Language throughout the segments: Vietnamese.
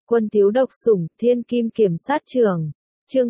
Quân thiếu độc sủng, thiên kim kiểm sát trưởng. Chương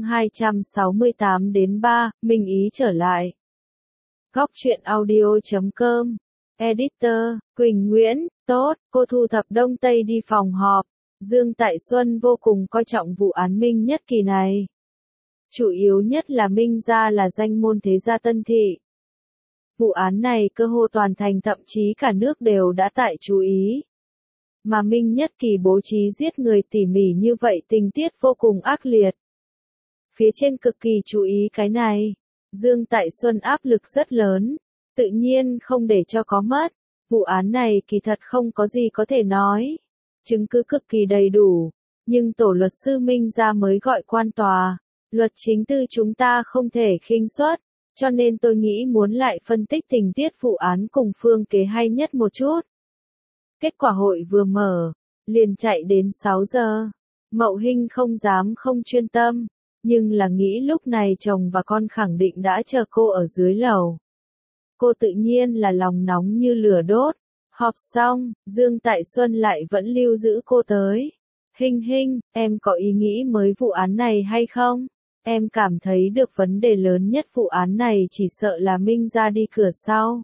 268-3, Minh Ý trở lại. Góc truyện audio.com. Editor, Quỳnh Nguyễn, tốt, cô thu thập đông tây đi phòng họp. Dương Tại Xuân vô cùng coi trọng vụ án Minh Nhất Kỳ này. Chủ yếu nhất là Minh gia là danh môn thế gia Tân Thị. Vụ án này cơ hồ toàn thành thậm chí cả nước đều đã tại chú ý. Mà Minh Nhất Kỳ bố trí giết người tỉ mỉ như vậy tình tiết vô cùng ác liệt. Phía trên cực kỳ chú ý cái này. Dương Tại Xuân áp lực rất lớn, tự nhiên không để cho có mất. Vụ án này kỳ thật không có gì có thể nói. Chứng cứ cực kỳ đầy đủ, nhưng tổ luật sư Minh gia mới gọi quan tòa. Luật chính tư chúng ta không thể khinh suất, cho nên tôi nghĩ muốn lại phân tích tình tiết vụ án cùng phương kế hay nhất một chút. Kết quả hội vừa mở, liền chạy đến 6 giờ. Mậu Hinh không dám không chuyên tâm, nhưng là nghĩ lúc này chồng và con khẳng định đã chờ cô ở dưới lầu. Cô tự nhiên là lòng nóng như lửa đốt. Họp xong, Dương Tại Xuân lại vẫn lưu giữ cô tới. Hinh Hinh, em có ý nghĩ mới vụ án này hay không? Em cảm thấy được vấn đề lớn nhất vụ án này chỉ sợ là Minh gia đi cửa sau.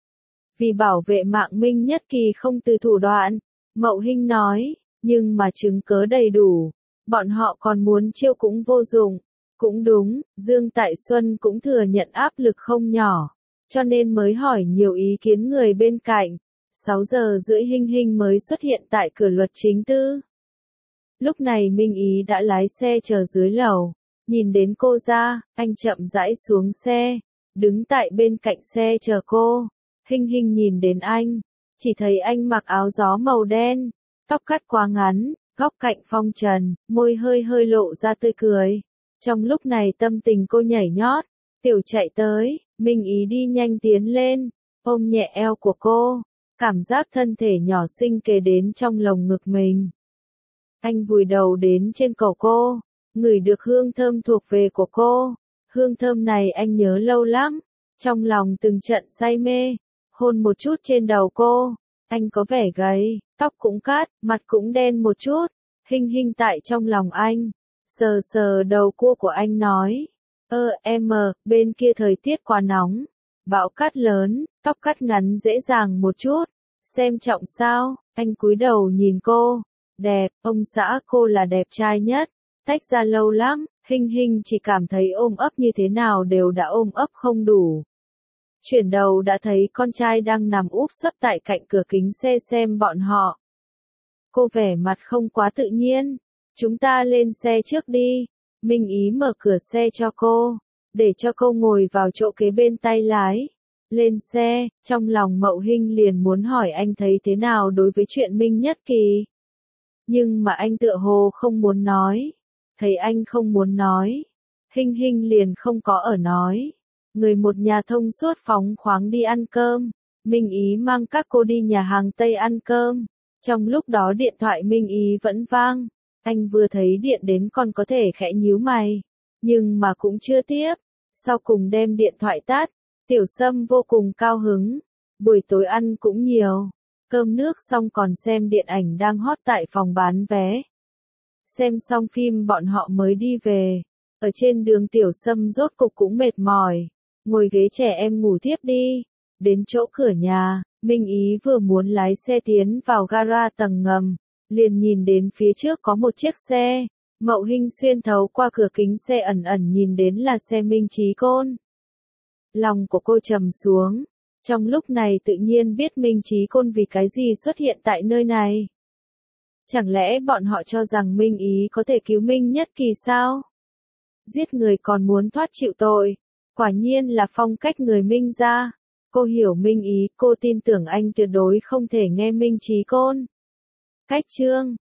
Vì bảo vệ mạng Minh Nhất Kỳ không từ thủ đoạn, Mậu Hinh nói, nhưng mà chứng cớ đầy đủ, bọn họ còn muốn chiêu cũng vô dụng. Cũng đúng, Dương Tại Xuân cũng thừa nhận áp lực không nhỏ, cho nên mới hỏi nhiều ý kiến người bên cạnh. 6 giờ rưỡi Hinh Hinh mới xuất hiện tại cửa luật chính tư. Lúc này Minh Ý đã lái xe chờ dưới lầu, nhìn đến cô ra, anh chậm rãi xuống xe, đứng tại bên cạnh xe chờ cô. Hinh Hinh nhìn đến anh, chỉ thấy anh mặc áo gió màu đen, tóc cắt quá ngắn, góc cạnh phong trần, môi hơi hơi lộ ra tươi cười. Trong lúc này tâm tình cô nhảy nhót, tiểu chạy tới, Minh Ý đi nhanh tiến lên, ôm nhẹ eo của cô, cảm giác thân thể nhỏ xinh kề đến trong lồng ngực mình. Anh vùi đầu đến trên cổ cô, ngửi được hương thơm thuộc về của cô, hương thơm này anh nhớ lâu lắm, trong lòng từng trận say mê, hôn một chút trên đầu cô, anh có vẻ gầy, tóc cũng cắt, mặt cũng đen một chút, Hinh Hinh tại trong lòng anh, sờ sờ đầu cua của anh nói, em, bên kia thời tiết quá nóng, bão cát lớn, tóc cắt ngắn dễ dàng một chút, xem trọng sao, anh cúi đầu nhìn cô, đẹp, ông xã cô là đẹp trai nhất, tách ra lâu lắm, Hinh Hinh chỉ cảm thấy ôm ấp như thế nào đều đã ôm ấp không đủ. Chuyển đầu đã thấy con trai đang nằm úp sấp tại cạnh cửa kính xe xem bọn họ. Cô vẻ mặt không quá tự nhiên, chúng ta lên xe trước đi, Minh Ý mở cửa xe cho cô, để cho cô ngồi vào chỗ kế bên tay lái. Lên xe, trong lòng Mậu Hinh liền muốn hỏi anh thấy thế nào đối với chuyện Minh Nhất Kỳ. Nhưng mà anh tựa hồ không muốn nói. Thấy anh không muốn nói, Hinh Hinh liền không có ở nói. Người một nhà thông suốt phóng khoáng đi ăn cơm. Minh Ý mang các cô đi nhà hàng Tây ăn cơm. Trong lúc đó điện thoại Minh Ý vẫn vang. Anh vừa thấy điện đến còn có thể khẽ nhíu mày. Nhưng mà cũng chưa tiếp. Sau cùng đem điện thoại tắt. Tiểu Sâm vô cùng cao hứng. Buổi tối ăn cũng nhiều. Cơm nước xong còn xem điện ảnh đang hot tại phòng bán vé. Xem xong phim bọn họ mới đi về. Ở trên đường Tiểu Sâm rốt cục cũng mệt mỏi. Ngồi ghế trẻ em ngủ tiếp đi. Đến chỗ cửa nhà, Minh Ý vừa muốn lái xe tiến vào gara tầng ngầm. Liền nhìn đến phía trước có một chiếc xe. Mậu Hinh xuyên thấu qua cửa kính xe ẩn ẩn nhìn đến là xe Minh Chí Côn. Lòng của cô trầm xuống. Trong lúc này tự nhiên biết Minh Chí Côn vì cái gì xuất hiện tại nơi này. Chẳng lẽ bọn họ cho rằng Minh Ý có thể cứu Minh Nhất Kỳ sao? Giết người còn muốn thoát chịu tội. Quả nhiên là phong cách người Minh gia. Cô hiểu Minh Ý, cô tin tưởng anh tuyệt đối không thể nghe Minh Chí Côn. Cách chương